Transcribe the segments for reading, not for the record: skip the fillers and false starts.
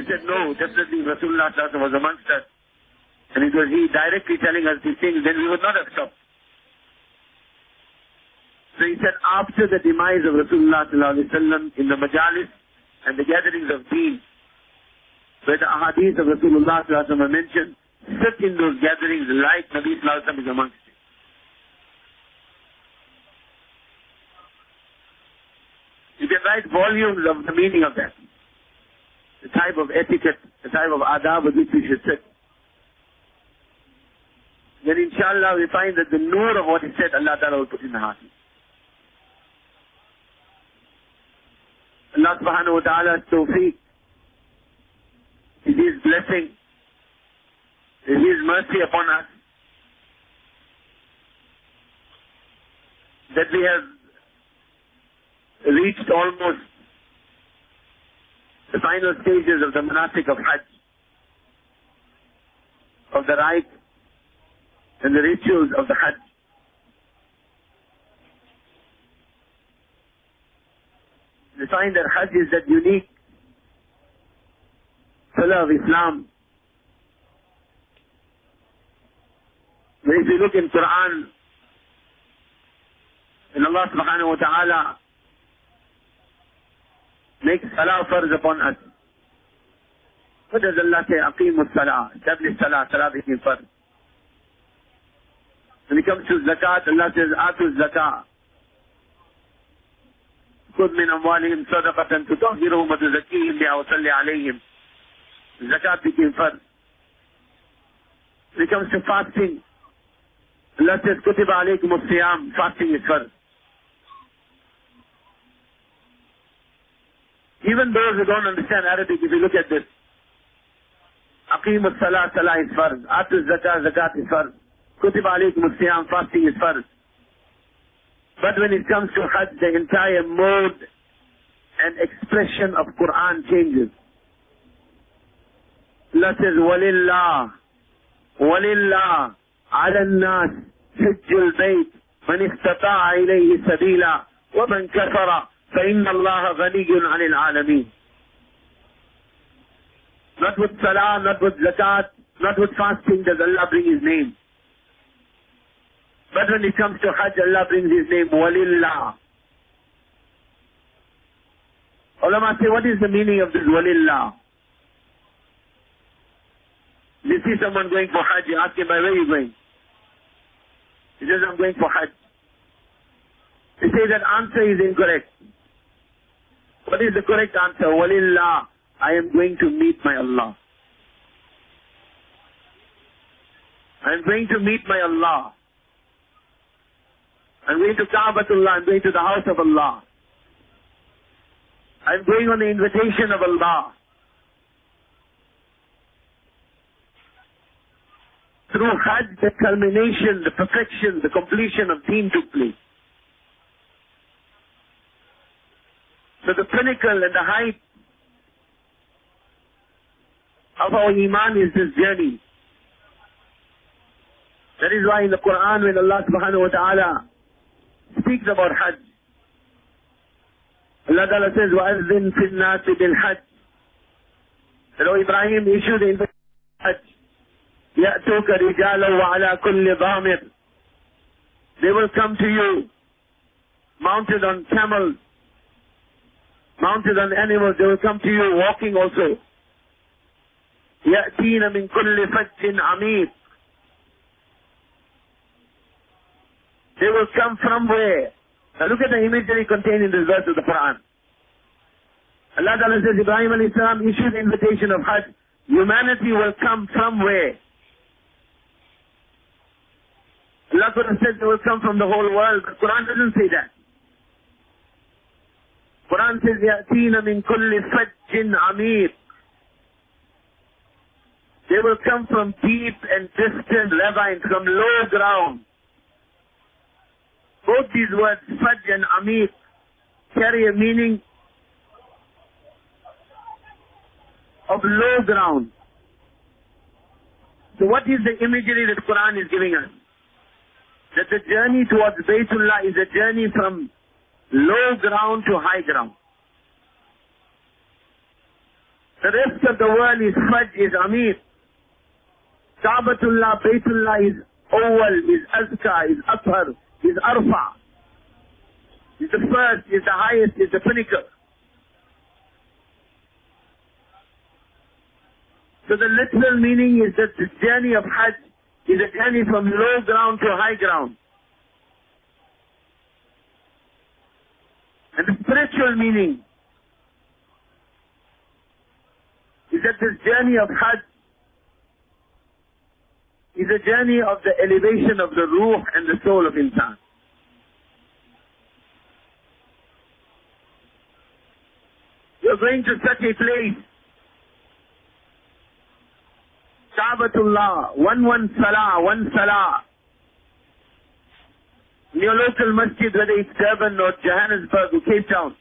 we said, no, definitely Rasulullah was amongst us, and it was he directly telling us these things, then we would not have stopped. So he said, after the demise of Rasulullah in the majalis and the gatherings of deen, where the ahadith of Rasulullah are mentioned, sit in those gatherings like Nabi Sallallahu is amongst you. You can write volumes of the meaning of that. The type of etiquette, the type of adab with which we should sit. Then inshallah we find that the nur of what is said, Allah Ta'ala will put in the heart. Allah Subhanahu wa Ta'ala's tawfiq is His blessing, is His mercy upon us, that we have reached almost the final stages of the manasik of Hajj, of the rite and the rituals of the Hajj. We find that Hajj is that unique pillar of Islam. But if you look in Quran, and Allah Subhanahu wa Ta'ala makes salah farz upon us. What does Allah say? Aqimus salah. Establish salah. Salah became farz. When it comes to zakat, Allah says, Atu zakah. خذ من أموالهم صدقة تطهرهم وتزكيهم بها وصل عليهم. Zakat became farz. When it comes to fasting, Allah says, كتب عليكم الصيام. Fasting is farz. Even those who don't understand Arabic, if you look at this, Aqim as-salah, salah is farz. Atu zakat, zakat is farz. Kutib alaykum as-siyam, fasting is farz. But when it comes to Hajj, the entire mode and expression of Quran changes. Allah says, وَلِلَّهِ وَلِلَّهِ عَلَى النَّاسِ حِجُّ الْبَيْتِ مَنِ اسْتَطَاعَ إِلَيْهِ سَبِيلًا وَمَنْ كَفَرَ فَإِنَّ اللَّهَ غَنِيٌّ عَنِ الْعَالَمِينَ. Not with salah, not with zakat, not with fasting does Allah bring His name. But when it comes to Hajj, Allah brings His name, Walillah. Ulama say, what is the meaning of this Walillah? You see someone going for Hajj, you ask him, by where are you going? He says, I'm going for Hajj. He says that answer is incorrect. What is the correct answer? Walillah, I am going to meet my Allah. I am going to meet my Allah. I'm going to Ka'batullah, I'm going to the house of Allah. I'm going on the invitation of Allah. Through Hajj, the culmination, the perfection, the completion of deen took place. So the pinnacle and the height of our Iman is this journey. That is why in the Quran when Allah Subhanahu wa Ta'ala speaks about Hajj, Allah Ta'ala says, وَأَذِّن فِي النَّاسِ بِالْحَجِّ. That, O Ibrahim, issue the invitation of Hajj. يَأْتُوكَ رِجَالًا وَعَلَى كُلِّ ضَامِرٍ. They will come to you, mounted on camels, mounted on animals. They will come to you walking also. يَأْتِينَ مِنْ كُلِّ فَجٍّ عَمِيقٍ. They will come from where? Now look at the imagery contained in this verse of the Quran. Allah Ta'ala says, Ibrahim alayhi salam issued the invitation of Hajj. Humanity will come from where? Allah could have said they will come from the whole world, but Quran doesn't say that. Quran says, يَأْتِينَ مِنْ كُلِّ فَجٍّ عَمِيقٍ. They will come from deep and distant ravines, from low ground. Both these words, Fajj and Amiq, carry a meaning of low ground. So what is the imagery that Quran is giving us? That the journey towards Baytullah is a journey from low ground to high ground. The rest of the world is Hajj, is Amir. Kaabatullah, Baytullah is Awwal, is Azka, is Athar, is Arfa. Is the first, is the highest, is the pinnacle. So the literal meaning is that this journey of Hajj is a journey from low ground to high ground. And the spiritual meaning is that this journey of Hajj is a journey of the elevation of the ruh and the soul of insan. You're going to such a place, Kaabatullah, one salah. In your local masjid, whether it's Durban or Johannesburg or Cape Town,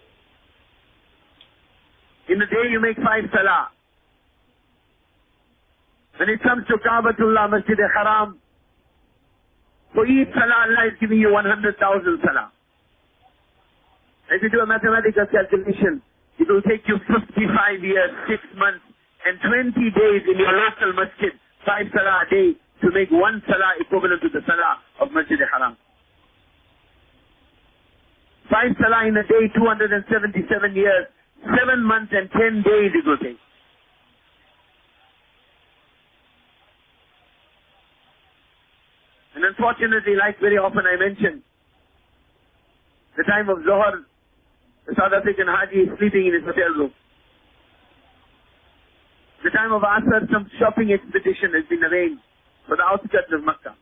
in a day you make 5 salah. When it comes to Kaabatullah, Masjid al-Haram, for each salah Allah is giving you 100,000 salah. If you do a mathematical calculation, it will take you 55 years, 6 months, and 20 days in your local masjid, 5 salah a day, to make 1 salah equivalent to the salah of Masjid al-Haram. 5 salah in a day, 277 years, 7 months and 10 days it will take. And unfortunately, like very often I mention, the time of Zohar, the South African Haji is sleeping in his hotel room. The time of Asr, some shopping expedition has been arranged for the outskirts of Makkah.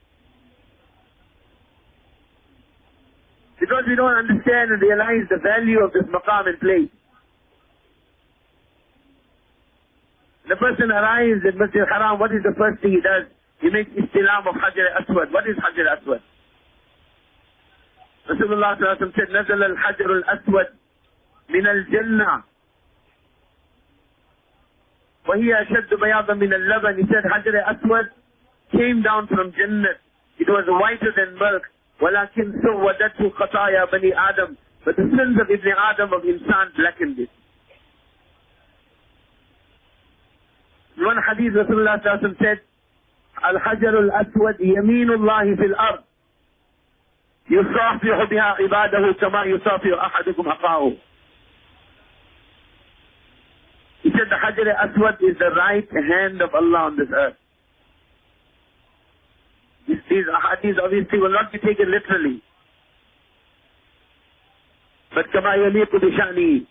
Because we don't understand and realize the value of this maqam and place. The person arrives at Masjid al-Haram, what is the first thing he does? He makes istilam of Hajar al-Aswad. What is Hajar al-Aswad? Rasulullah said, نزل الحجر الأسود من الجنة وهي أشد بياضا من اللبن. He said Hajar al-Aswad came down from Jannah. It was whiter than milk. ولكن سودته خطايا بني آدم. But the sins of Ibn Adam, of insan, blackened it. In one hadith, Rasulullah said, الحجر الأسود يمين الله في الأرض يصافح بها عباده كما يصافح أحدكم أخاه. He said the Hajar al-Aswad is the right hand of Allah on this earth. These hadiths obviously will not be taken literally. But كما يليق بشأنه.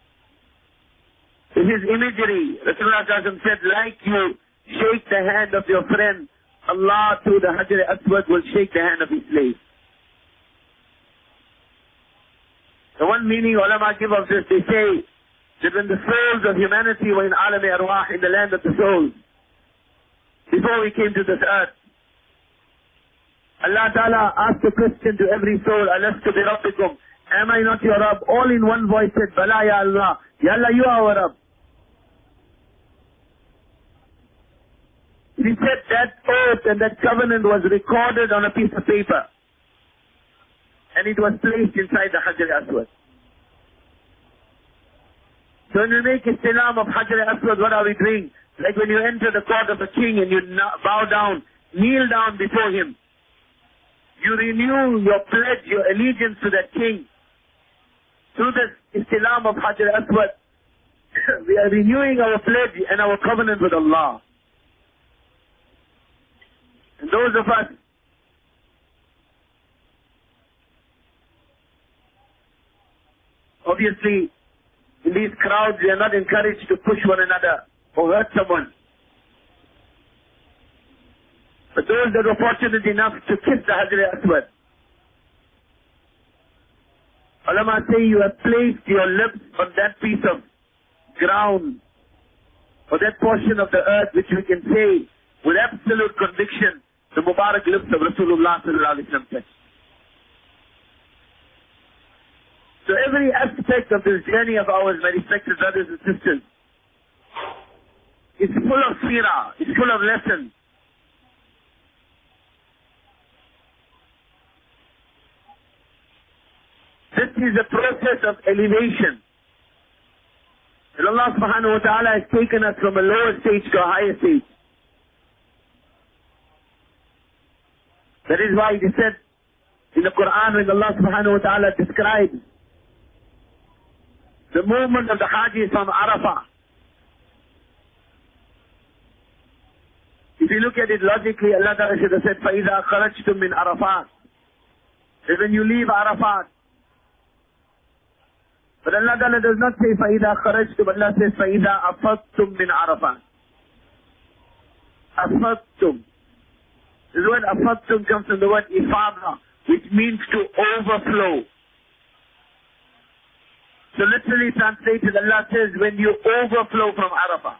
This is imagery. Rasulullah said, like you shake the hand of your friend, Allah through the Hajar al-Aswad will shake the hand of his slave. The one meaning ulama give of this, they say that when the souls of humanity were in Alam Arwah, in the land of the souls, before we came to this earth, Allah Ta'ala asked a question to every soul, Alastu bi Rabbikum, am I not your Rabb? All in one voice said, Bala ya Allah, Ya Allah, you are our Rabb. He said that oath and that covenant was recorded on a piece of paper. And it was placed inside the Hajar al-Aswad. So when we make istilam of Hajar al-Aswad, what are we doing? Like when you enter the court of a king and you bow down, kneel down before him. You renew your pledge, your allegiance to that king. Through this istilam of Hajar al-Aswad, we are renewing our pledge and our covenant with Allah. And those of us obviously, in these crowds, we are not encouraged to push one another or hurt someone. But those that were fortunate enough to kiss the Hajar al-Aswad, ulama say you have placed your lips on that piece of ground or that portion of the earth which we can say with absolute conviction the Mubarak lips of Rasulullah sallallahu alaihi wasallam. So every aspect of this journey of ours, my respected brothers and sisters, is full of seerah, is full of lessons. This is a process of elevation. And Allah subhanahu wa ta'ala has taken us from a lower stage to a higher stage. That is why it is said in the Quran when Allah subhanahu wa ta'ala describes the movement of the Hajis from Arafah. If you look at it logically, Allah Ta'ala should have said, فَإِذَا خَرَجْتُم مِّنْ عَرَفَاتٍ. That when you leave Arafat. But Allah Ta'ala does not say فَإِذَا خَرَجْتُم, Allah says فَإِذَا أَفَضْتُم مِّنْ عَرَفَاتٍ. أَفَضْتُم. The word أَفَضْتُم comes from the word ifada, which means to overflow. So literally translated, Allah says when you overflow from Arafah.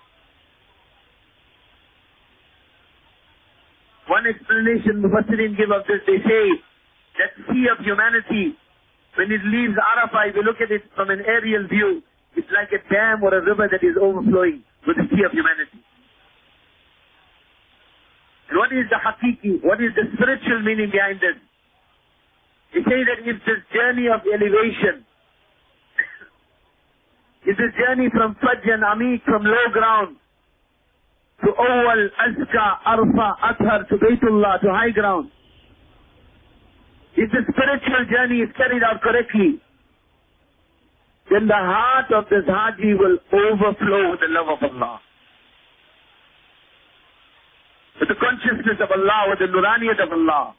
One explanation Mufassirin give of this, they say that sea of humanity, when it leaves Arafah, if you look at it from an aerial view, it's like a dam or a river that is overflowing with the sea of humanity. And what is the hakiki? What is the spiritual meaning behind this? They say that it's this journey of elevation. It's this journey from Fajj and Amiq, from low ground, to Awal, Azka, Arfa, Athar, to Baytullah, to high ground. If the spiritual journey is carried out correctly, then the heart of this Haji will overflow with the love of Allah. With the consciousness of Allah, with the Nuraniyat of Allah.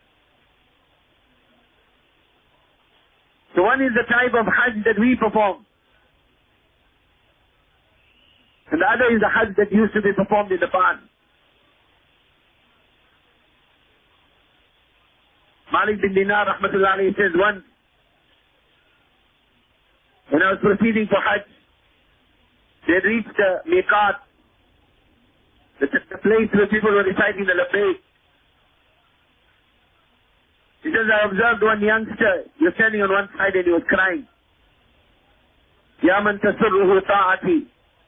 So one is the type of Hajj that we perform. And the other is the Hajj that used to be performed in the past. Malik bin Dinar rahmatullah alayhi says once, when I was proceeding for Hajj, they had reached the Miqat, the place where people were reciting the Labbaik. He says, I observed one youngster, he was standing on one side and he was crying. Ya man tasurruhu ta'ati.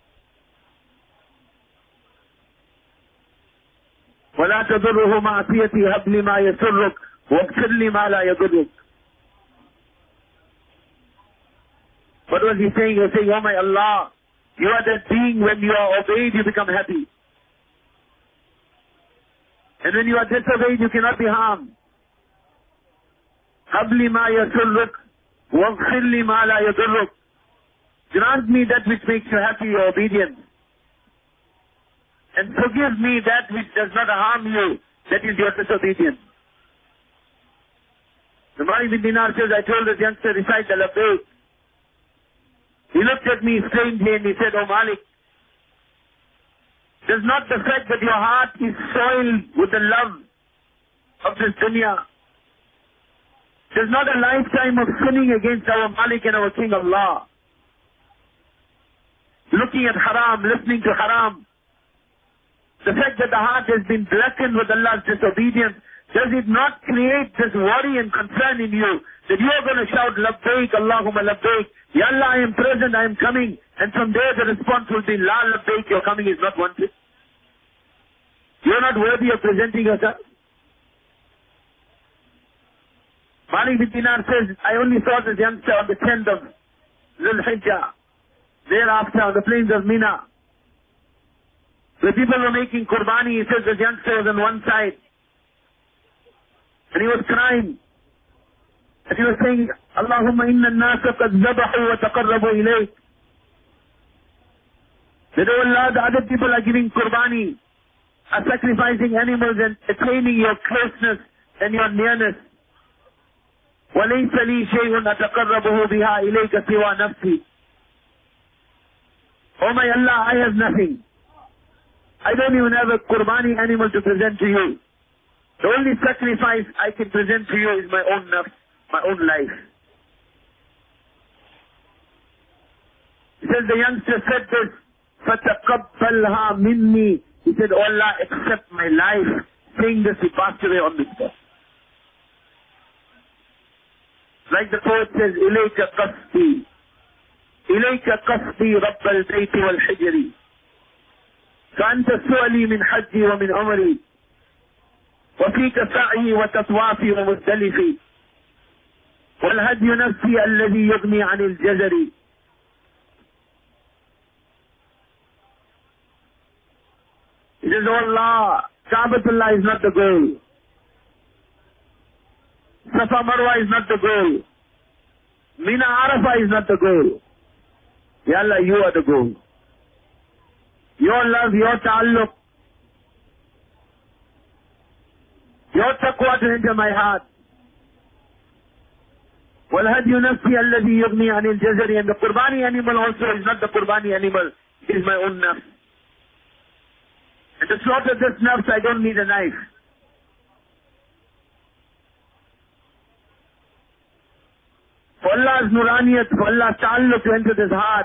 وَلَا تَضُرُّهُ مَعْصِيَتِي هَبْ لِي مَا يَسُرُّكَ وَاغْفِرْ لِي مَا لَا يَضُرُّكَ. What was he saying? He was saying, oh my Allah, you are that being when you are obeyed, you become happy. And when you are disobeyed, you cannot be harmed. هَبْ لِي مَا يَسُرُّكَ وَاغْفِرْ لِي مَا لَا يَضُرُّكَ. Grant me that which makes you happy, your obedience. And forgive me that which does not harm you, that is your disobedience. The Malik bin Dinar says, I told this youngster, recite the Labbaik. He looked at me strangely and he said, oh Malik, does not the fact that your heart is soiled with the love of this dunya, does not a lifetime of sinning against our Malik and our King Allah, looking at haram, listening to haram, the fact that the heart has been blackened with Allah's disobedience, does it not create this worry and concern in you that you are going to shout, Labbaik, Allahumma Labbaik, Ya Allah, I am present, I am coming, and from there the response will be, La Labbaik, your coming is not wanted. You are not worthy of presenting yourself. Malik bin Dinar says, I only saw this youngster on the 10th of Dhul Hijjah, thereafter on the plains of Mina. The people were making Qurbani, he says this youngster was on one side. And he was crying. And he was saying, Allahumma inna an-nasa qad zabahu wa taqarrabu ilayk. That, oh Allah, the other people are giving Qurbani, are sacrificing animals and attaining your closeness and your nearness. وَلَيْسَ لِي شَيْءٌ أَتَقَرَّبُهُ بِهَا إِلَيْكَ سِوَى نَفْسِي. Oh my Allah, I have nothing. I don't even have a Qurbani animal to present to you. The only sacrifice I can present to you is my own nafs, my own life. He says the youngster said this, فَتَقَبَّلْهَا مِنِّي. He said, oh Allah, accept my life. Saying this, he passed away on this spot. Like the poet says, إِلَيْكَ قَصْدِي إِلَيْكَ قَصْدِي رَبَّ الْبَيْتِ وَالْحِجْرِ فأنت سؤلي من حجي ومن عمري وفيك سعي وتطوافي ومزدلفي والهدي نفسي الذي يغني عن الجزر He says, oh Allah, Kaabatullah is not the goal. Safa Marwa is not the goal. Mina Arafah is not the goal. Ya Allah, you are the goal. Your love, your ta'alluq, your taqwa to enter my heart. وَالْهَدْيُ نَفْسِي الَّذِي يُغْنِي عَنِ الْجَزَرِ. And the Qurbani animal also is not the Qurbani animal, it is my own nafs. And to slaughter this nafs, I don't need a knife. For Allah's nuraniyat, for Allah's ta'alluq to enter this heart.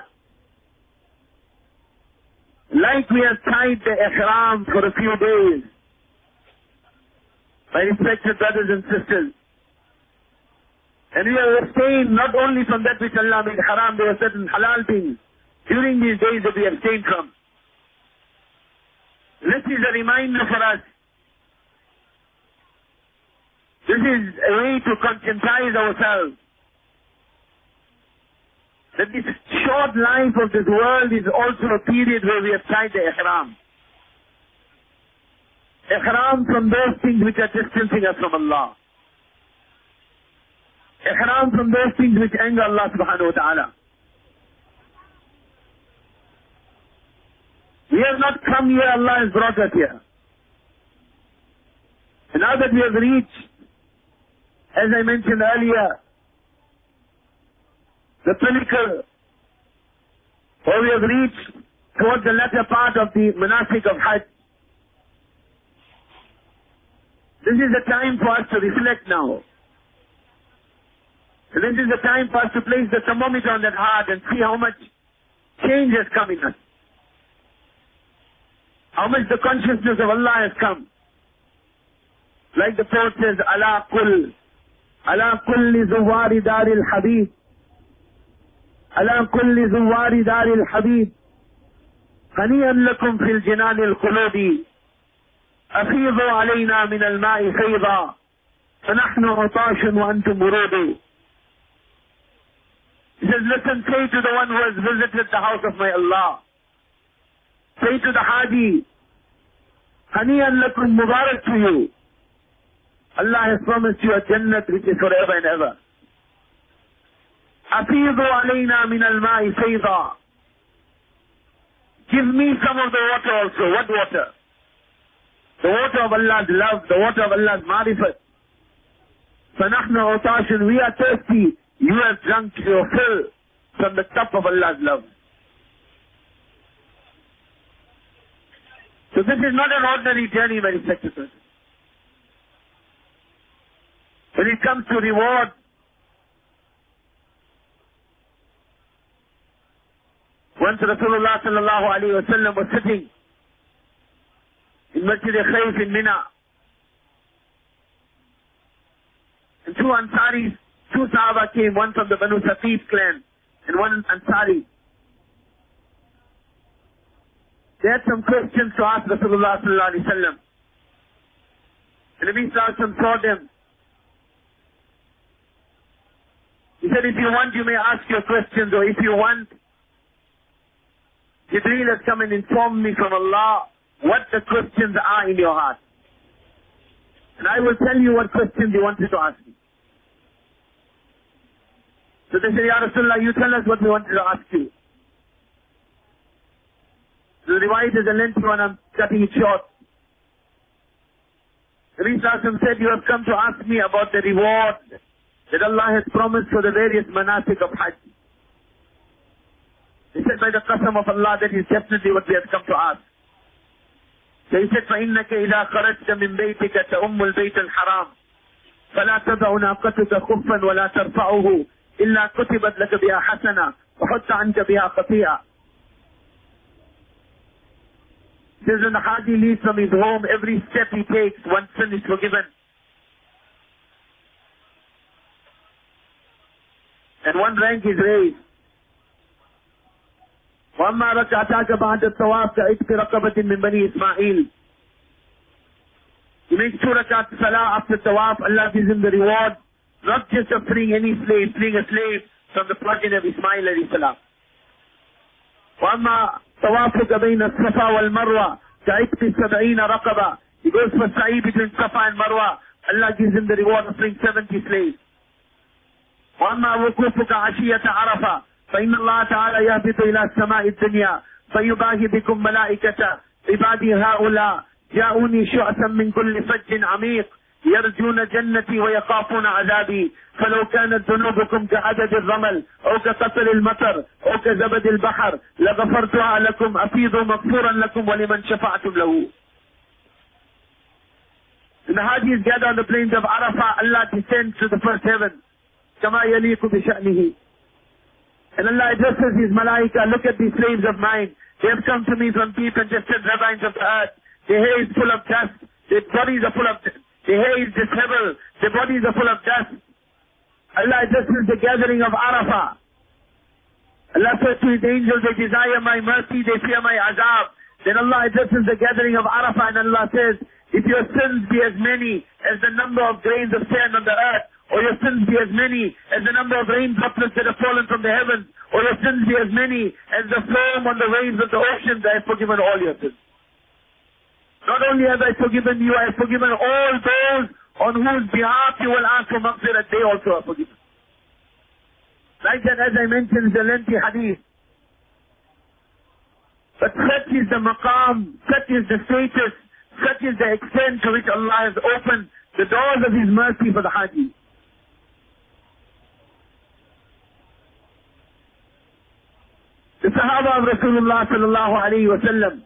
Like we have tied the ihram for a few days. My respected brothers and sisters. And we have abstained not only from that which Allah made haram, there were certain halal things during these days that we abstained from. This is a reminder for us. This is a way to conscientize ourselves. That this short life of this world is also a period where we have tried the ihram. Ihram from those things which are distancing us from Allah. Ihram from those things which anger Allah subhanahu wa ta'ala. We have not come here, Allah has brought us here. And now that we have reached, as I mentioned earlier, the pinnacle, or we have reached towards the latter part of the manasik of Hajj. This is the time for us to reflect now. And this is the time for us to place the thermometer on that heart and see how much change has come in us. How much the consciousness of Allah has come. Like the poet says, ala kulli zuwari daril habib. Ala kulli zuwari daril habib. Haniyan lakum fil jinanil qulubi. أفيضوا علينا من الماء فيضا فنحن عطاش وأنتم برود. He says, listen, say to the one who has visited the house of my Allah. Say to the Haji, Haniyan lakum, Mubarak to you. Allah has promised you a Jannat which is forever and ever. أفيضوا علينا من الماء فيضا. Give me some of the water also. What water? The water of Allah's love, the water of Allah's marifat. فَنَحْنَ عُطَاشٌ. We are thirsty. You have drunk your fill from the cup of Allah's love. So this is not an ordinary journey, my respected brothers. When it comes to reward, once Rasulullah sallallahu alayhi wa sallam was sitting in Masjid Khayf in Mina. And two Ansaris, two Sahaba came, one from the Banu Saqif clan and one Ansari. They had some questions to ask Rasulullah sallallahu alaihi wasallam. And Nabi sallallahu alaihi wasallam saw them. He said, if you want, you may ask your questions, or if you want, Jibreel has come and informed me from Allah what the questions are in your heart. And I will tell you what questions you wanted to ask me. So they said, Ya Rasulullah, you tell us what we wanted to ask you. The riwayat is a lengthy one, I'm cutting it short. Nabi Sallallahu Alaihi Wasallam said, you have come to ask me about the reward that Allah has promised for the various manasik of Hajj. He said, by the qasam of Allah, that is definitely what we have come to ask. So he said, فَإِنَّكَ إِذَا خَرَجْتَ مِنْ بَيْتِكَ تَأُمُّ الْبَيْتَ الْحَرَامِ فَلَا تَضَعُ نَاقَتُكَ خُفًّا وَلَا تَرْفَعُهُ إِلَّا كُتِبَتْ لَكَ بِهَا حَسَنَةً وَحُطَّ عَنْكَ بِهَا خَطِيئَةً. Says when the Haji leaves from his home, every step he takes, one sin is forgiven. And one rank is raised. وَأَمَّا رَكَعْتَاكَ بَعْدَ الطَّوَافِ كَعِتْقِ رَقَبَةٍ مِّن بَنِي إِسْمَاعِيلِ. He makes 2 rakat salah after tawaf. Allah gives him the reward, not just of freeing any slave, freeing a slave from the progeny of Ismail alayhi salam. وَأَمَّا طَوَافُكَ بَيْنَ الصَّفَا وَالْمَرْوَةِ كعتق 70 رقبة. He goes for sa'i between Safa and Marwa. Allah gives him the reward of freeing 70 slaves. وأما وقوفك عشية عرفة فإن الله تعالى يهبط إلى السماء الدنيا فيباهي بكم ملائكته عبادي هؤلاء جاءوني شعثا من كل فج عميق يرجون جنتي ويخافون عذابي فلو كانت ذنوبكم كعدد الرمل أو كقطر المطر أو كزبد البحر لغفرتها لكم أفيضوا مغفورا لكم ولمن شفعتم له. When the Hajis gather on the plains of Arafah, Allah descends to the first heaven. كما يليق بشأنه. And Allah addresses His Malaika, look at these slaves of mine. They have come to me from deep and distant ravines of the earth. Their hair is full of dust. Their bodies are full of dust. Their hair is disheveled. Their bodies are full of dust. Allah addresses the gathering of Arafah. Allah says to His angels, they desire my mercy, they fear my azab. Then Allah addresses the gathering of Arafah and Allah says, if your sins be as many as the number of grains of sand on the earth, or your sins be as many as the number of rain droplets that have fallen from the heavens, or your sins be as many as the foam on the waves of the oceans, I have forgiven all your sins. Not only have I forgiven you, I have forgiven all those on whose behalf you will ask for maghfirah, they also are forgiven. Like that, as I mentioned, the lengthy hadith. But such is the maqam, such is the status, such is the extent to which Allah has opened the doors of His mercy for the Haji. The Sahaba of Rasulullah sallallahu alayhi wa sallam,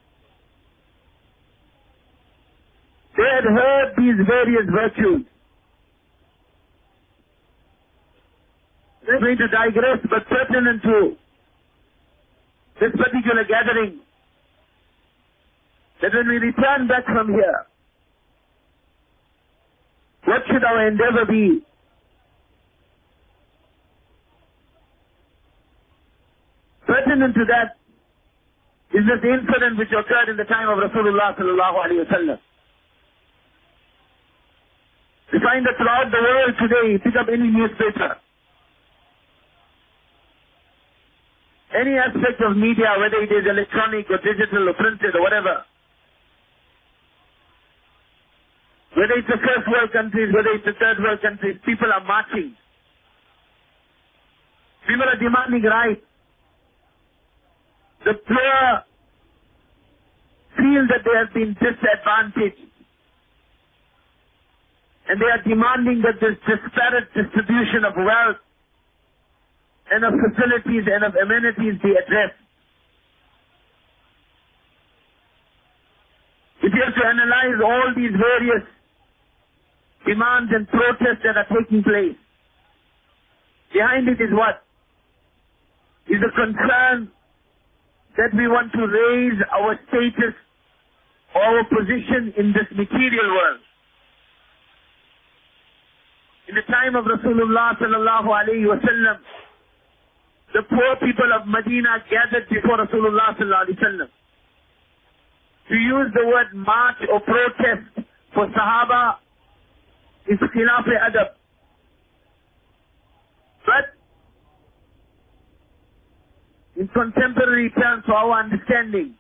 they had heard these various virtues. They're going to digress, but pertinent to this particular gathering, that when we return back from here, what should our endeavor be? Pertinent to that is this incident which occurred in the time of Rasulullah sallallahu alayhi wa sallam. We find that throughout the world today, pick up any newspaper, any aspect of media, whether it is electronic or digital or printed or whatever, whether it's the first world countries, whether it's the third world countries, people are marching. People are demanding rights. The poor feel that they have been disadvantaged. And they are demanding that this disparate distribution of wealth and of facilities and of amenities be addressed. If you have to analyze all these various demands and protests that are taking place, behind it is what? Is a concern that we want to raise our status, our position in this material world. In the time of Rasulullah sallallahu alayhi wa sallam, the poor people of Medina gathered before Rasulullah sallallahu alayhi wa sallam. To use the word march or protest for Sahaba is khilaf-e-adab. But in contemporary terms, for our understanding,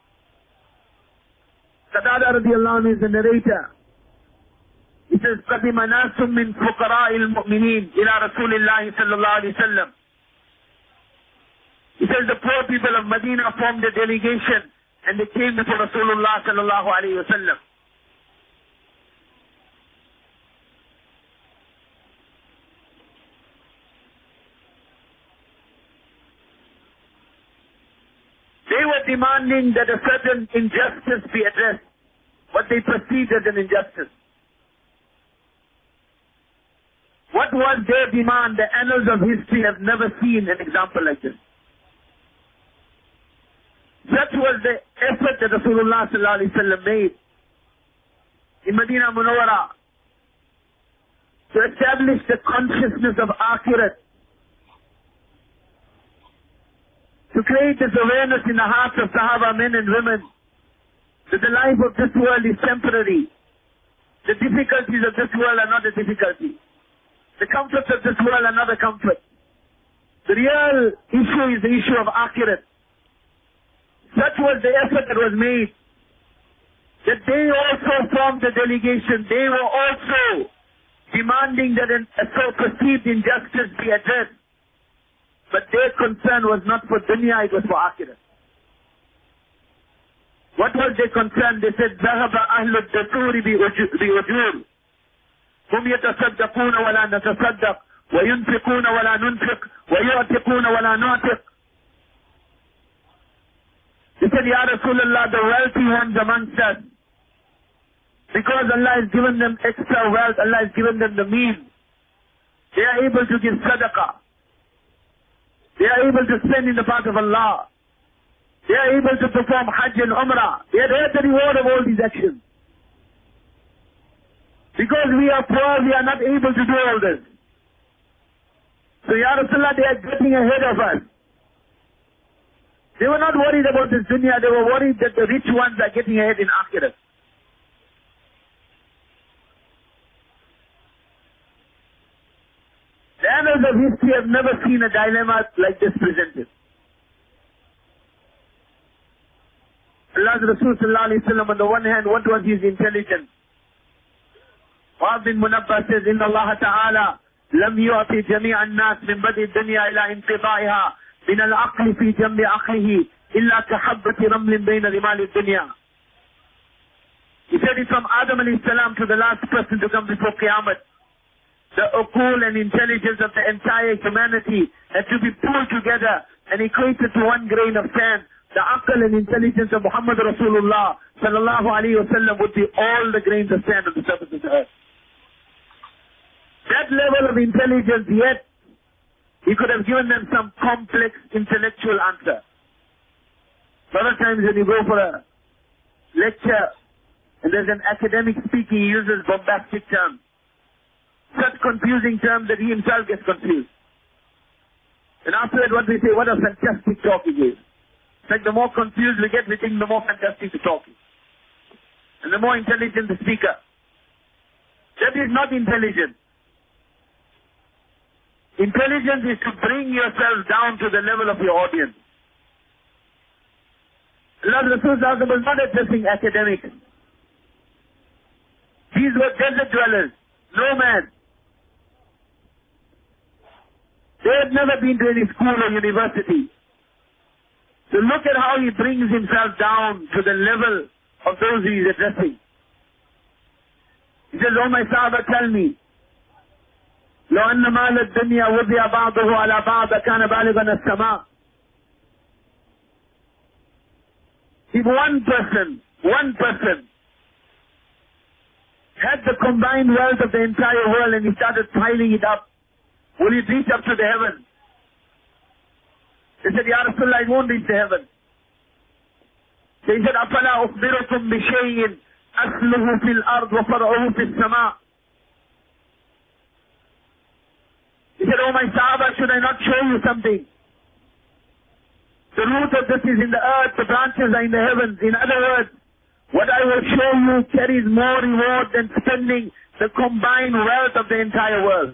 Qatada radiallahu anhu is the narrator. He says, قَدِمَ نَاسٌ مِّن فُقَرَاءِ الْمُؤْمِنِينَ إِلَى رَسُولِ اللَّهِ صَلَّى اللَّهُ عَلَيْهِ وسلم. He says, the poor people of Medina formed a delegation and they came before Rasulullah sallallahu alayhi wa sallam. They were demanding that a certain injustice be addressed, what they perceived as an injustice. What was their demand? The annals of history have never seen an example like this. Such was the effort that Rasulullah sallallahu alaihi wasallam made in Medina Munawwara to establish the consciousness of Akhirat, to create this awareness in the hearts of Sahaba men and women that the life of this world is temporary. The difficulties of this world are not a difficulty. The comforts of this world are not a comfort. The real issue is the issue of Akhirat. Such was the effort that was made. that they also formed a delegation. They were also demanding that a so perceived injustice be addressed. But their concern was not for dunya, it was for akhirah. What was their concern? They said, ذهب أهل الدثور بأجور هم يتصدقون ولا نتصدق وينفقون ولا ننفق ويعتقون ولا نعتق. They said, Ya Rasulullah, the wealthy ones amongst us, because Allah has given them extra wealth, Allah has given them the means, they are able to give sadaqah. They are able to spend in the path of Allah. They are able to perform Hajj and Umrah. They have the reward of all these actions. Because we are poor, we are not able to do all this. So Ya Rasulullah, they are getting ahead of us. They were not worried about this dunya, they were worried that the rich ones are getting ahead in akhirah. The annals of history have never seen a dilemma like this presented. Allah's Rasul sallallahu alayhi wa sallam, on the one hand, what was his intelligence? Wa'ab bin Munabbah says, Inna Allah ta'ala lam yu'ati jami'a an-nas min badi dunya ila inqida'iha min al-aqli fi jambi aqlihi illa kahabbati ramlin bayna rimali dunya. He said it from Adam alayhi salam to the last person to come before Qiyamah. The uqul and intelligence of the entire humanity had to be pulled together and equated to one grain of sand. The aql and intelligence of Muhammad Rasulullah sallallahu alayhi wa sallam would be all the grains of sand on the surface of the earth. That level of intelligence, yet he could have given them some complex intellectual answer. Other times when you go for a lecture and there's an academic speaking, he uses bombastic terms. Such confusing terms that he himself gets confused. And after that, what we say, what a fantastic talk he gave. It's like the more confused we get, we think the more fantastic the talk is. And the more intelligent the speaker. That is not intelligence. Intelligence is to bring yourself down to the level of your audience. Allah Rasul was not addressing academics. These were desert dwellers, nomads. They had never been to any school or university. So look at how he brings himself down to the level of those he is addressing. He says, "Oh my Sahaba, tell me, لو أن مال الدنيا وضع بعضه على بعض كان بالغا السماء." If one person had the combined wealth of the entire world and he started piling it up, will it reach up to the heavens? They said, Ya Rasulullah, it won't reach the heaven. So he said, أَفَلَا أُخْبِرُكُمْ بِشَيْءٍ أَصْلُهُ فِي الْأَرْضِ وَفَرْعُهُ فِي السَّمَاءِ. He said, oh my Sahaba, should I not show you something? The root of this is in the earth, the branches are in the heavens. In other words, what I will show you carries more reward than spending the combined wealth of the entire world.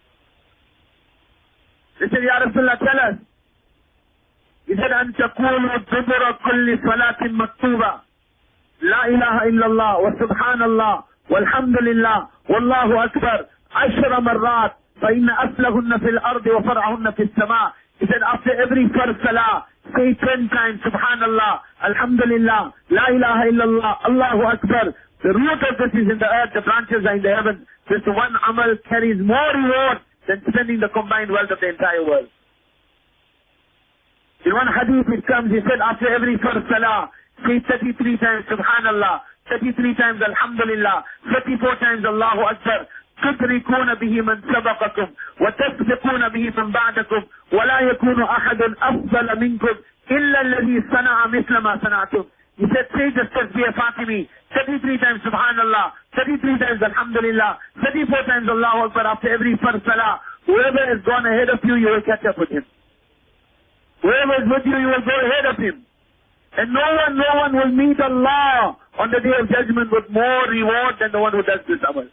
They said, Ya Rasulullah, tell us. He said, أن تقولوا دبر كل صلاة مكتوبة لا إله إلا الله وسبحان الله والحمد لله والله أكبر 10 مرات فإن أصلهن في الأرض وفرعهن في السماء. He said, after every first salah, say 10 times, Subhanallah, Alhamdulillah, La ilaha illallah, Allahu Akbar. The root of this is in the earth, the branches are in the heavens. This one amal carries more reward than spending the combined wealth of the entire world. In one hadith it comes, he said, after every first salah, say 33 times, Subhanallah, 33 times, Alhamdulillah, 34 times, Allahu Akbar. تدركون به من سبقكم وتسبقون به من بعدكم ولا يكون أحد أفضل منكم إلا الذي صنع مثل ما صنعتم. He said, say the tasbih Fatimi 33 times Subhanallah, 33 times Alhamdulillah, 34 times Allahu Akbar after every first salah. Whoever has gone ahead of you, you will catch up with him. Whoever is with you, you will go ahead of him. And no one will meet Allah on the day of judgment with more reward than the one who does this amal.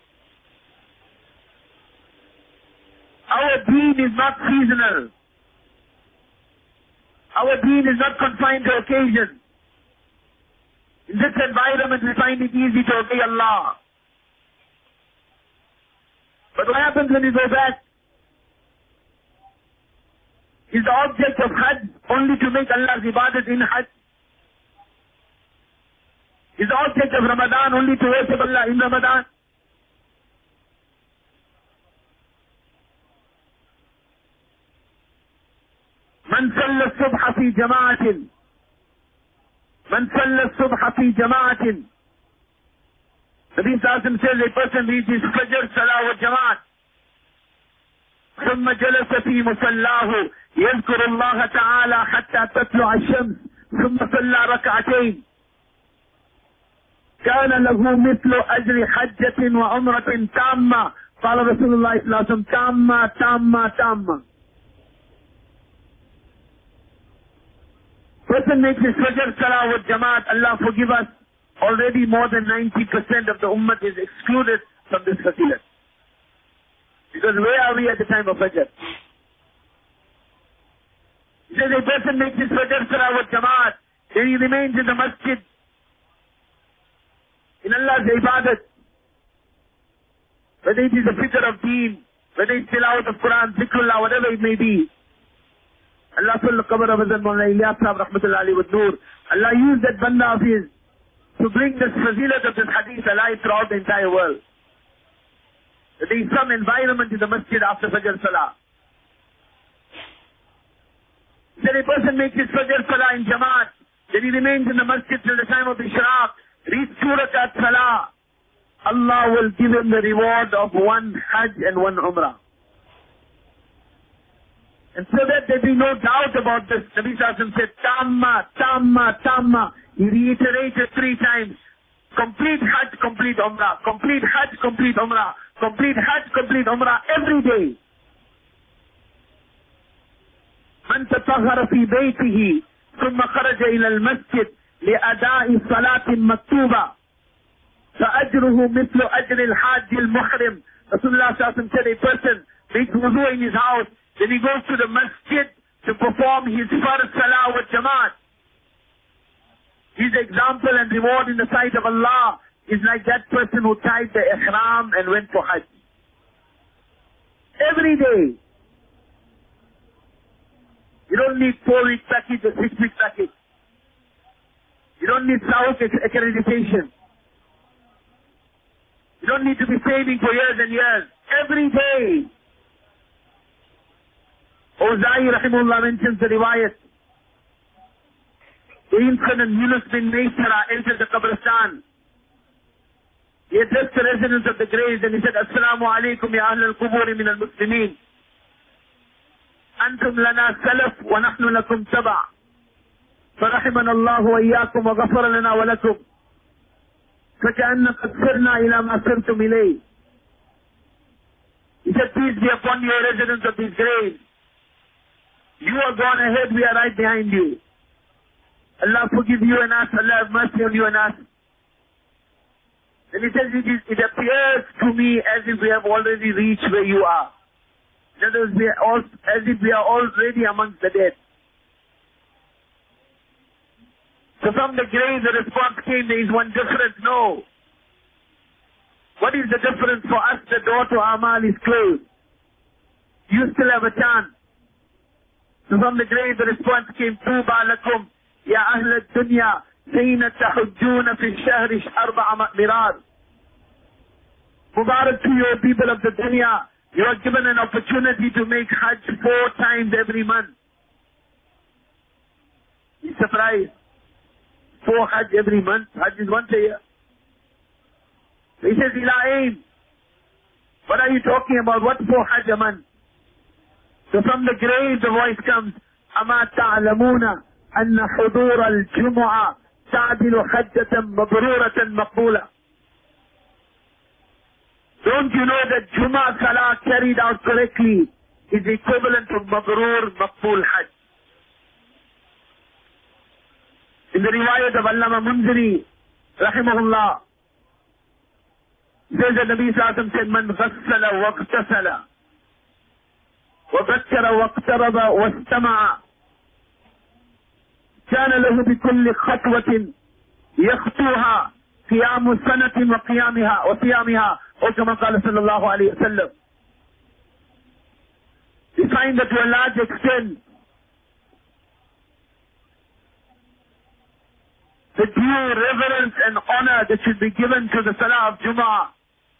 Our deen is not seasonal. Our deen is not confined to occasion. In this environment, we find it easy to obey Allah. But what happens when you go back? Is the object of Hajj only to make Allah's ibadat in Hajj? Is the object of Ramadan only to worship Allah in Ramadan? من صلى الصبح في جماعة من صلى الصبح في جماعة. Nabi Sallallahu says a person reads his Fajr Salah wa Jamaat. ثم جلس في مصلاه يذكر الله تعالى حتى تطلع الشمس ثم صلى ركعتين كان له مثل أجر حجة وعمرة تامة. قال رسول الله صلى الله عليه وسلم تامة تامة تامة. Person makes his Fajr Salah with Jamaat, Allah forgive us. Already more than 90% of the Ummah is excluded from this fasilat. Because where are we at the time of Fajr? He says a person makes his Fajr Salah with Jamaat, then he remains in the masjid, in Allah's ibadat. Whether it is a fikr of deen, whether it's tilawat of Quran, zikrullah, whatever it may be. Allah filled the qabr of Hazrat Mawlana Ilyas Sahib Rahmatullahi Alayhi with Noor. Allah used that banda of his to bring this fazilat of this hadith alive throughout the entire world. That there is some environment in the masjid after Fajr Salah. Then a person makes his Fajr Salah in Jamaat, then he remains in the masjid till the time of Ishraq, reads 2 rakat Salah. Allah will give him the reward of 1 Hajj and 1 Umrah. And so that there be no doubt about this, Nabi Sallallahu said, Tamma, Tamma, Tamma. He reiterated 3 times. Complete Hajj, complete Umrah. Complete Hajj, complete Umrah. Complete Hajj, complete Umrah every day. من تطهر في بيته ثم خرج إلى المسجد لأداء صلاة مكتوبة فأجره مثل أجر الحاج المحرم. Rasulullah Sallallahu said a person makes wudu in his house, then he goes to the masjid to perform his first salah with Jamaat. His example and reward in the sight of Allah is like that person who tied the ihram and went for Hajj. Every day. You don't need 4-week package or 6-week package. You don't need Saudi accreditation. You don't need to be saving for years and years. Every day. Awza'i rahimahullah mentions the riwayat. The incident Yunus bin Maysara entered the Qabristan. He addressed the residents of the graves and he said, Assalamu alaikum ya ahl al-quburi min al-muslimin. Antum lana salaf wa nahnu lakum taba'. فرحمنا الله وإياكم وغفر لنا ولكم فكأن قد سرنا إلى ما سرتم إليه. He said, peace be upon you, residents of these graves. You are gone ahead, we are right behind you. Allah forgive you and us, Allah have mercy on you and us. Then he says, it appears to me as if we have already reached where you are. In other words, as if we are already amongst the dead. So from the grave the response came, there is one difference. No. What is the difference? For us the door to Amal is closed. You still have a chance. So from the grave the response came, Tuba lakum ya ahl ad-dunya sayna tahujjuna fi shahri 4 mirar. Mubarak to you, people of the dunya. You are given an opportunity to make Hajj 4 times every month. He's surprised. 4 Hajj every month. Hajj is once a year. He says, Ila ain. What are you talking about? What 4 Hajj a month? So from the grave the voice comes, أما تعلمون أن حضور الجمعة تعدل حجة مبرورة مقبولة. Don't you know that Jummah Salah carried out correctly is equivalent to Mabrur Maqbool Hajj? In the riwayat of Allama Munziri, rahimahullah, says the Nabi Sallallahu Alaihi Wasallam said, Man ghassala waqtasala وذكر واقترب واستمع كان له بكل خطوة يخطوها قيام السنة وصيامها or كما قال صلى الله عليه وسلم. We find that to a large extent the due reverence and honor that should be given to the Salah of Jumu'ah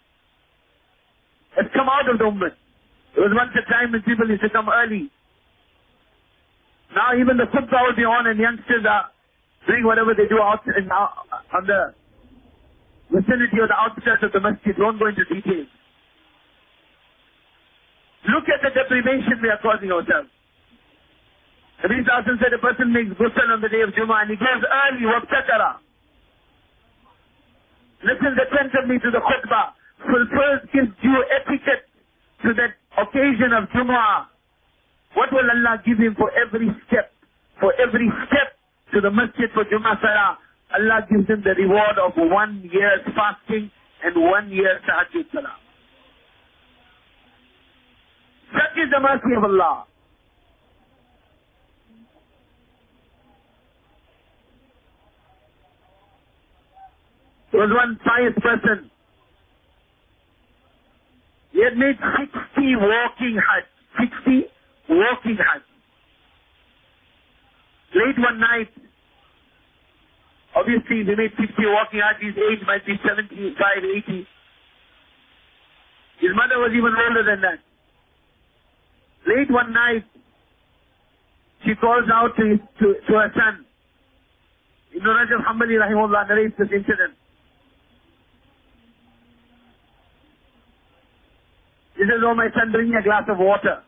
has come out of the Ummah. There was once a time when people used to come early. Now even the khutbah will be on and youngsters are doing whatever they do out on the vicinity or the outskirts of the masjid. Don't go into details. Look at the deprivation we are causing ourselves. Nabi Sallallahu said a person makes ghusl on the day of Jummah and he goes early, wabtakara. Listens attentively to the khutbah, fulfills his due etiquette to that occasion of Jummah. What will Allah give him for every step? For every step to the masjid for Jummah Salah, Allah gives him the reward of 1 year's fasting and 1 year's tahajjud salah. Such is the mercy of Allah. There was one pious person. He had made 60 walking hajj. 60 walking hajj. Late one night, obviously he made 60 walking hajj, his age might be 75, 80. His mother was even older than that. Late one night, she calls out to her son. Ibn Rajab Hanbali rahimahullah narrates this incident. He says, "Oh my son, bring me a glass of water."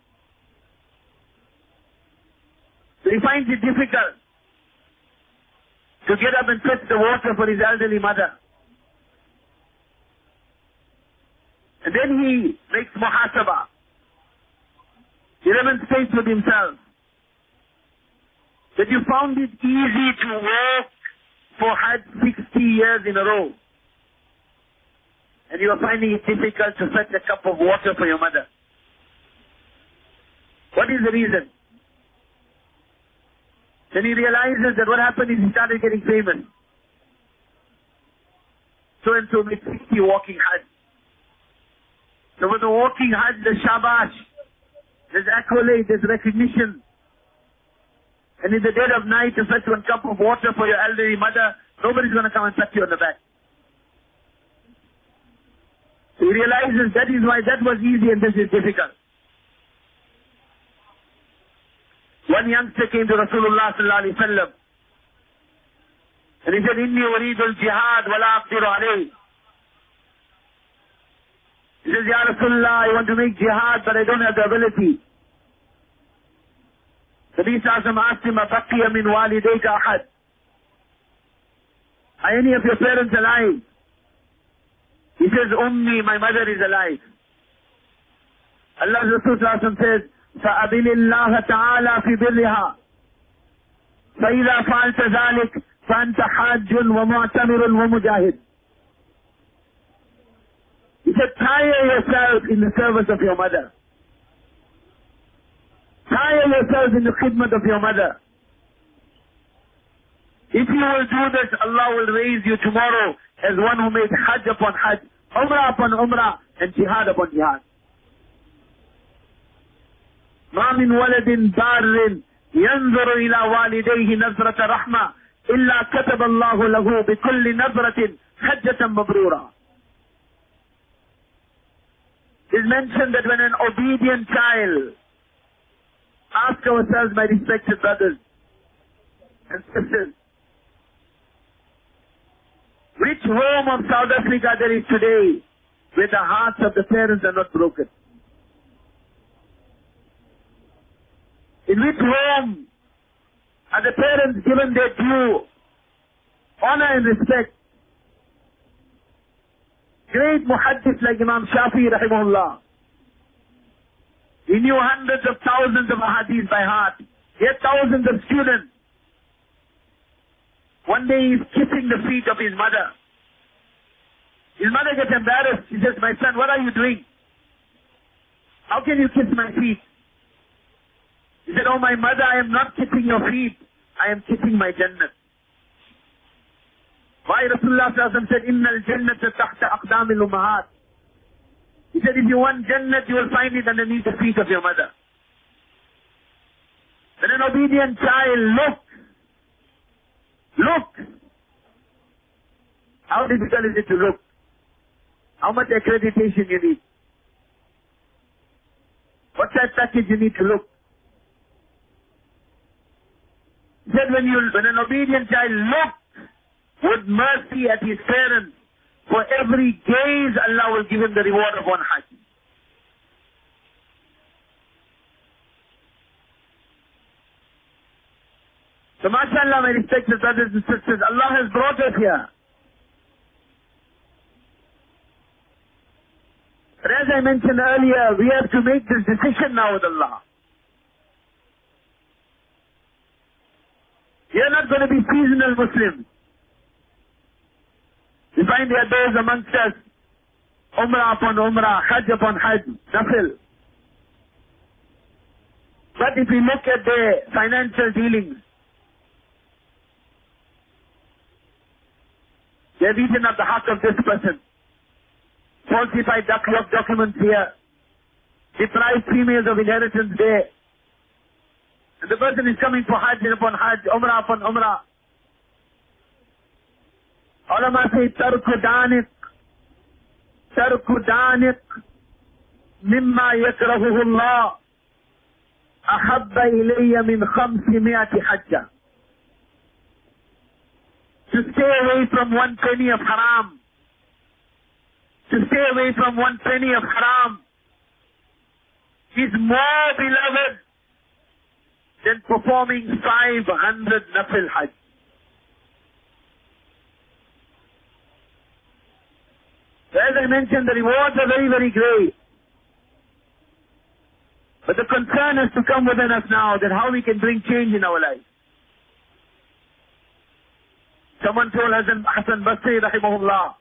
So he finds it difficult to get up and fetch the water for his elderly mother. And then he makes muhasabah. He remonstrates with himself that you found it easy to walk for Hajj 60 years in a row. And you are finding it difficult to fetch a cup of water for your mother. What is the reason? Then he realizes that what happened is he started getting famous. So and so made 60 walking Hajj. So with the walking Hajj, there's shabash, there's accolade, there's recognition. And in the dead of night, to fetch 1 cup of water for your elderly mother, nobody's going to come and pat you on the back. So he realizes that is why that was easy and this is difficult. One youngster came to Rasulullah sallallahu alaihi wasallam and he said, "Inni uridu al-jihad wa la aqdiru alayh." He says, "Ya Rasulullah, I want to make jihad but I don't have the ability." Nabi Sallallahu asked him, "Abaqiya min walidayka ahad?" Are any of your parents alive? He says, "Ummi, my mother is alive." Allah's Rasul Sallallahu Alaihi Wasallam says, فَأَبِلِ اللَّهَ تَعَالَى فِي بِرِّهَا فَإِذَا فَعَلْتَ ذَلِكَ فَأَنْتَ حَاجٌ وَمُعْتَمِرٌ وَمُجَاهِدٌ. He said, tire yourself in the service of your mother. Tire yourself in the khidmat of your mother. If you will do this, Allah will raise you tomorrow as one who made Hajj upon Hajj, Umrah upon Umrah, and Jihad upon Jihad. ما من ولد بار ينظر إلى والديه نظرة رحمة إلا كتب الله له بكل نظرة حجة مبرورة. It's mentioned that when an obedient child, ask ourselves, my respected brothers and sisters, which home of South Africa there is today where the hearts of the parents are not broken? In which home are the parents given their due honor and respect? Great muhaddith like Imam Shafi'i rahimahullah. He knew hundreds of thousands of ahadith by heart. He had thousands of students. One day he's kissing the feet of his mother. His mother gets embarrassed. She says, "My son, what are you doing? How can you kiss my feet?" He said, "Oh my mother, I am not kissing your feet. I am kissing my Jannah." Why Rasulullah sallallahu alaihi wasallam said, Inna al-jannata tahta aqdamil ummahat. He said, if you want Jannat, you will find it underneath the feet of your mother. When an obedient child look. How difficult is it to look? How much accreditation you need? What's that package you need to look? He said when an obedient child looks with mercy at his parents, for every gaze Allah will give him the reward of one Hajj. So mashallah, my respected brothers and sisters, Allah has brought us here. But as I mentioned earlier, we have to make this decision now with Allah. We are not going to be seasonal Muslims. We find there are those amongst us, Umrah upon Umrah, Hajj upon Hajj, Nafil. But if we look at their financial dealings, they have eaten up the heart of this person. Falsified documents here. Deprived females of inheritance there. And the person is coming for Hajj upon Hajj, Umrah upon Umrah. Ulama say, Tarku daniq, mimma yakrahuhu Allah, ahabba ilayya min 500 hajjah. To stay away from 1 penny of haram. To stay away from 1 penny of haram is more beloved than performing 500 nafil hajj. So as I mentioned, the rewards are very, very great. But the concern has to come within us now that how we can bring change in our life. Someone told Hassan Basri rahimahullah,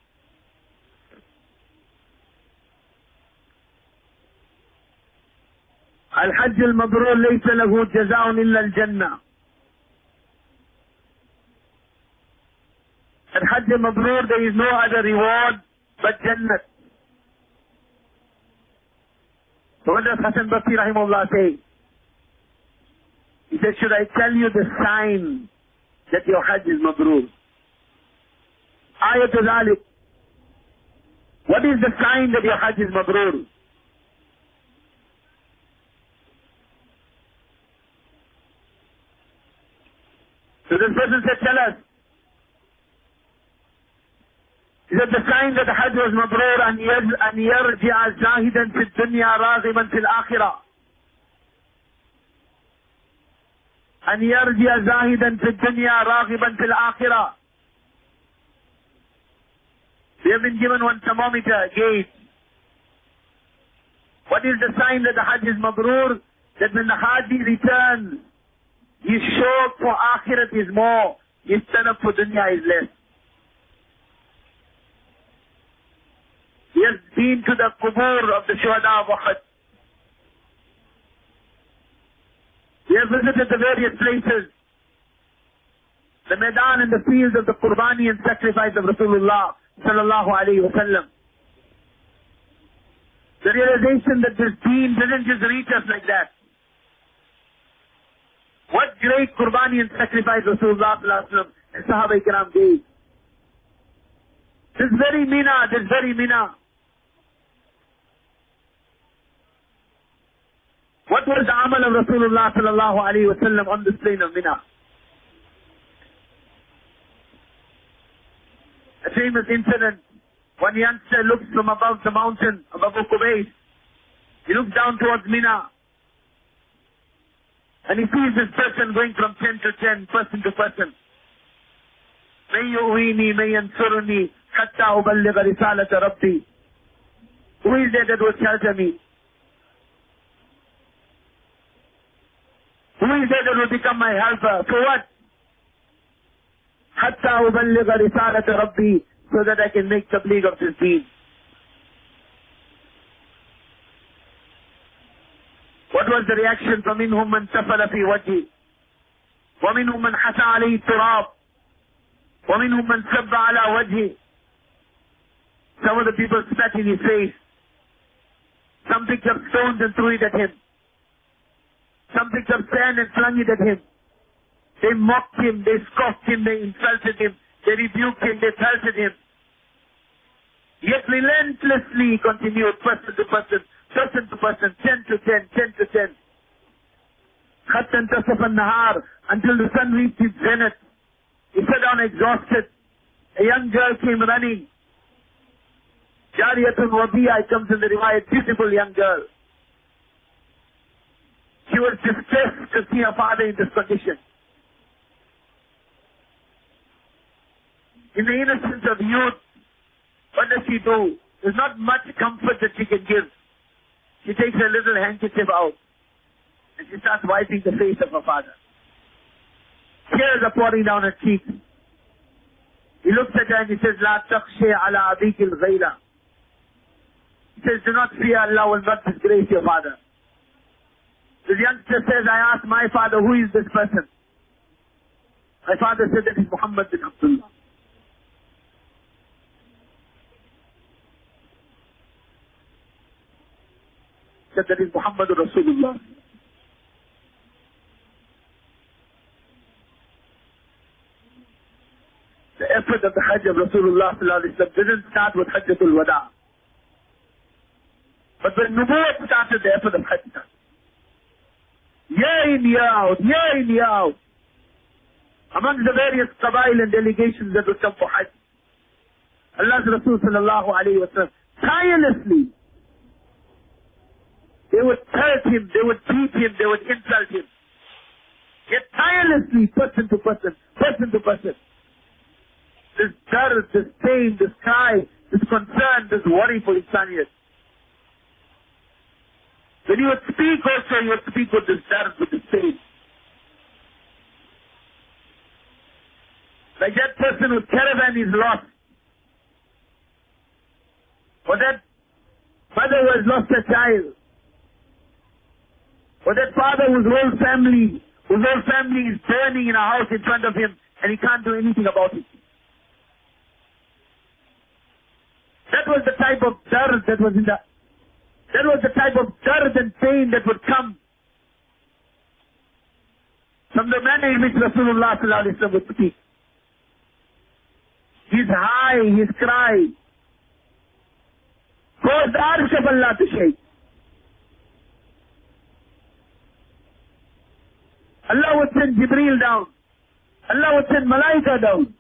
الحج المبرور ليس له جزاء إلا الجنة. الحج المبرور, there is no other reward but Jannat. So what does Hassan Basri rahimahullah say? He said, should I tell you the sign that your Hajj is mabrur? Ayatul Zalik. What is the sign that your Hajj is mabrur? So this person said, tell us. He said, the sign that the Hajj was mabrur, أن يرجع زاهدا في الدنيا راغبا في الآخرة. أن يرجع زاهدا في الدنيا راغبا في الآخرة. We have been given one thermometer gauge. What is the sign that the Hajj is mabrur? That when the Haji returns, his shauq for akhirat is more, his talab for dunya is less. He has been to the qubur of the shuhada of Uhud. He has visited the various places, the Maidan and the fields of the Qurbani and sacrifice of Rasulullah sallallahu alayhi wa sallam. The realization that this deen didn't just reach us like that. What great Qurbani and sacrifice Rasulullah sallallahu alayhi wa sallam and Sahaba Ikram gave. This very Mina. What was the amal of Rasulullah sallallahu alayhi wa sallam on this plain of Mina? A famous incident. One youngster looks from above the mountain of Abu Qubays. He looks down towards Mina. And he sees this person going from 10 to 10, person to person. May yu'ini, may yansurni, hatta uballigha risalata Rabbi. Who is there that will shelter me? Who is there that will become my helper? For what? Hatta uballigha risalata Rabbi, so that I can make tabligh of this deen. What was the reaction? فَمِنْهُمْ مَنْ تَفَلَ فِي وَجْهِ وَمِنْهُمْ مَنْ حَسَى عَلَيْهِ التُّرَابِ. وَمِنْهُمْ مَنْ سَبَّ عَلَى وَجْهِهِ. Some of the people spat in his face. Some picked up stones and threw it at him. Some picked up sand and flung it at him. They mocked him, they scoffed him, they insulted him, they rebuked him, they pelted him. Yet relentlessly he continued, person to person, person to person, 10 to 10, 10 to 10. حتى انتصف النهار, until the sun reached its zenith. He sat down exhausted. A young girl came running. Jariyatun Wadi'a, it comes in the riwayat, beautiful young girl. She was distressed to see her father in this condition. In the innocence of youth, what does she do? There's not much comfort that she can give. She takes her little handkerchief out and she starts wiping the face of her father. Tears are pouring down her cheeks. He looks at her and he says, La taqshe ala abikil ghayla. He says, do not fear, Allah will not disgrace your father. The youngster says, I asked my father, who is this person? My father said that is Muhammad bin Abdullah. Said that is Muhammad Rasulullah. The effort of the Hajj of Rasulullah didn't start with Hajjatul Wada. But when Nubuwwat started, the effort of Hajj started. Year in, year out, year in, year out. Among the various Qabail and delegations that would come for Hajj, Allah's Rasul sallallahu alayhi wa sallam, tirelessly, they would hurt him, they would beat him, they would insult him. Yet tirelessly, person to person, person to person. This dard, this pain, this cry, this concern, this worry for insaniyat. When you would speak also, you would speak with this dard, with this pain. Like that person whose caravan is lost. Or that mother who has lost a child. Or that father whose whole family is burning in a house in front of him and he can't do anything about it. That was the type of dard that was that was the type of dard and pain that would come from the manner in which Rasulullah sallallahu alaihi wasallam would speak. His high, his cry caused the arsh of Allah to shake. Allah would send Jibreel down. Allah would send Malaika down.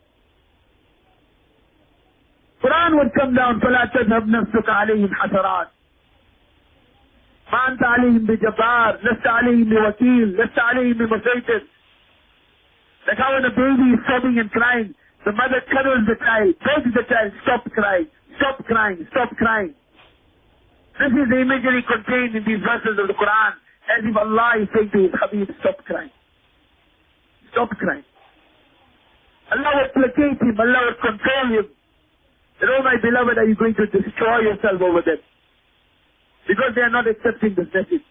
Quran would come down. فَلَا تَذْهَبْ نَفْسُكَ عَلَيْهِمْ حَسَرَاتٍ مَا أَنْتَ عَلَيْهِمْ بِجَبَّارٍ لَسْتَ عَلَيْهِمْ بِوَكِيلٍ لَسْتَ عَلَيْهِمْ بِمُسَيْطِرٍ. Like how when a baby is sobbing and crying, the mother cuddles the child, begs the child, stop crying, stop crying, stop crying. This is the imagery contained in these verses of the Quran, as if Allah is saying to his Habib, stop crying. Stop crying. Allah would placate him, Allah would control him. That, oh my beloved, are you going to destroy yourself over them? Because they are not accepting this message.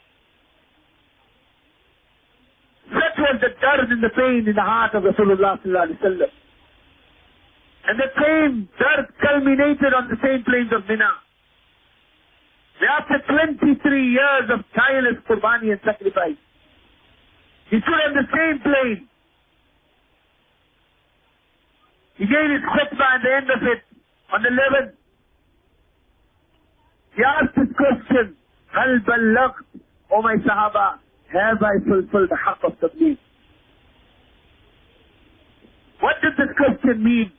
Such was the dard and the pain in the heart of Rasulullah sallallahu alaihi wasallam. And the same dard culminated on the same plains of Mina. After 23 years of tireless qurbani and sacrifice, he stood on the same plain. He gave his khutbah at the end of it, on the 11th. He asked this question, هَلْ بَلَّغْتُ, O my Sahaba, have I fulfilled the haqq of tabligh? What did this question mean?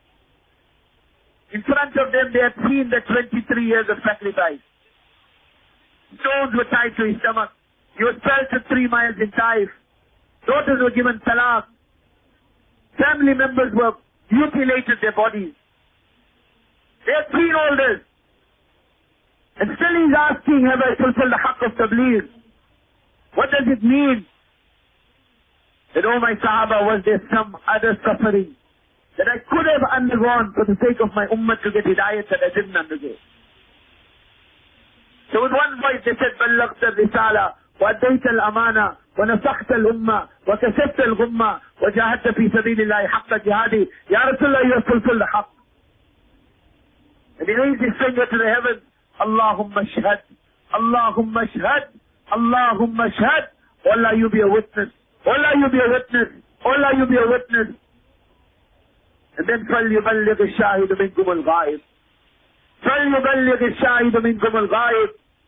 In front of them, they had seen the 23 years of sacrifice. Stones were tied to his stomach. He was pelted 3 miles in Taif. Daughters were given talaq. Family members were mutilated their bodies. They had seen all this. And still he's asking, have I fulfilled the haqq of tabligh? What does it mean? That, oh my Sahaba, was there some other suffering that I could have undergone for the sake of my ummah to get hidayat that I didn't undergo? So with one voice they said, بَلَّغْتَ الرِّسَالَةَ وَأَدَّيْتَ الْأَمَانَةَ ونصحت الأمة وكشفت الغمة وجاهدت في سبيل الله حق جهاده. Ya Rasulullah, you have fulfilled the haqq. And he raised his finger to the heavens. Allahumma shahad, Allahumma shahad, Allahumma shahad. Allah, you be a witness. Allah, you be a witness. Allah, you be a witness. And then فَلْيُبَلِّغِ الشَّاهِدُ مِنْكُمُ الْغَائِبِ. فَلْيُبَلِّغِ الشَّاهِدُ مِنْكُمُ الْغَائِبِ.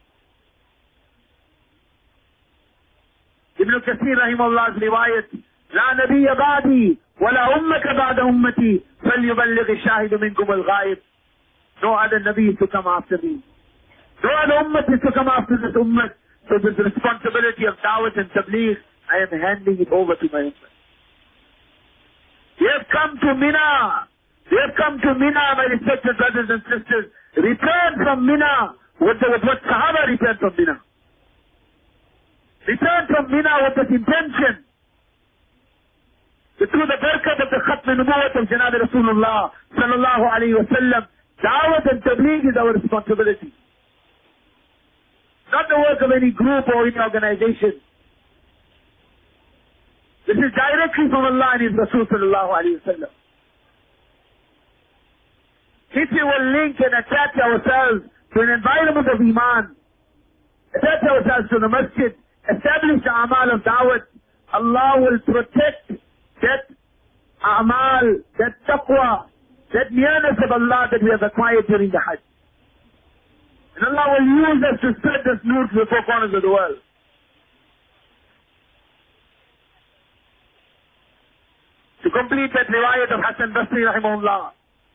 Ibn Kathir rahimahullah riwayat, لا نبي بعدي ولا أمة بعد أمتي فليبلغ الشاهد منكم الغائب. No other Nabi is to come after me. No other Ummah is to come after this Ummah. So this responsibility of Dawat and Tabligh, I am handing it over to my Ummah. We have come to Mina. We have come to Mina, my respected brothers and sisters. Return from Mina with what Sahaba returned from Mina. Return from Mina with this intention. Through the barakat of the Khatm Nubuwwat of Janab Rasulullah sallallahu alayhi wa sallam, Dawat and Tabligh is our responsibility. Not the work of any group or any organization. This is directly from Allah and His Rasul sallallahu alayhi wa sallam. If we will link and attach ourselves to an environment of Iman, attach ourselves to the masjid, establish the amal of Dawat, Allah will protect that amal, that taqwa, that nearness of Allah that we have acquired during the Hajj. And Allah will use us to spread this nur to the four corners of the world. To complete that riwayat of Hassan Basri rahimahullah,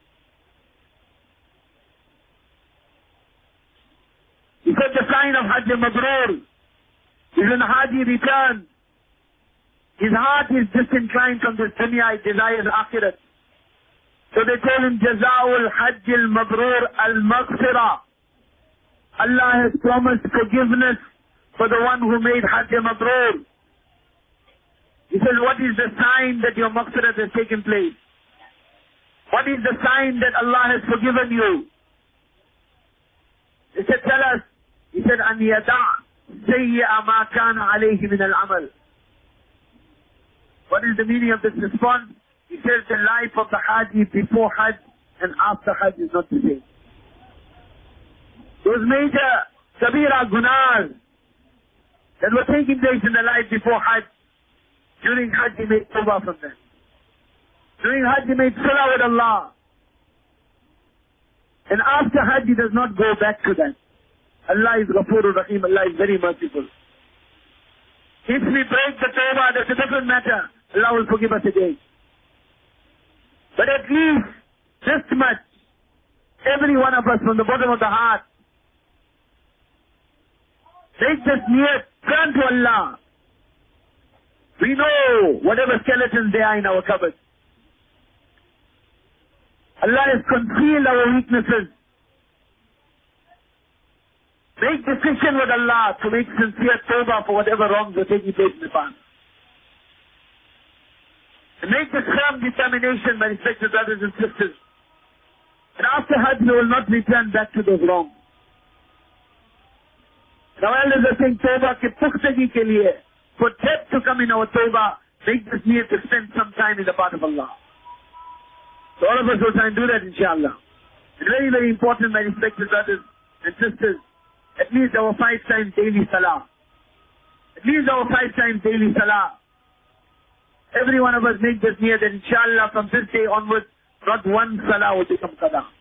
he said the sign of Hajj Mabrur is when Haji returns. His heart is disinclined from this dunya, he desires akhirat. So they told him, Jaza'ul Hajj al-Mabrur al-Maghfirah. Allah has promised forgiveness for the one who made Hajj Mabrur. He said, what is the sign that your maghfirat has taken place? What is the sign that Allah has forgiven you? He said, tell us. He said, أَنْ يَدَعْ سَيِّئَ مَا كَانَ عَلَيْهِ مِنَ الْعَمَلِ. What is the meaning of this response? He says the life of the Haji before Hajj and after Hajj is not the same. Those major Kabira Gunas that were taking place in the life before Hajj, during Hajj he made tawbah from them. During Hajj he made salah with Allah. And after Hajj he does not go back to that. Allah is Ghafurur Rahim, Allah is very merciful. If we break the tawbah, that's a different matter. Allah will forgive us again. But at least this much, every one of us from the bottom of the heart, make this niyat, turn to Allah. We know whatever skeletons there are in our cupboard. Allah has concealed our weaknesses. Make decision with Allah to make sincere tawbah for whatever wrongs are taking place in the past. And make this firm determination, my respected brothers and sisters. And after Hajj, we will not return back to those wrongs. Now elders are saying tawbah ke pukhtagi ke liye, for depth to come in our tawbah, make this need to spend some time in the path of Allah. So all of us will try and do that, inshallah. It's very, very important, my respected brothers and sisters. At least our 5 times daily salah. At least our 5 times daily salah. Every one of us make this near that inshallah from this day onwards, not one salah will become qada.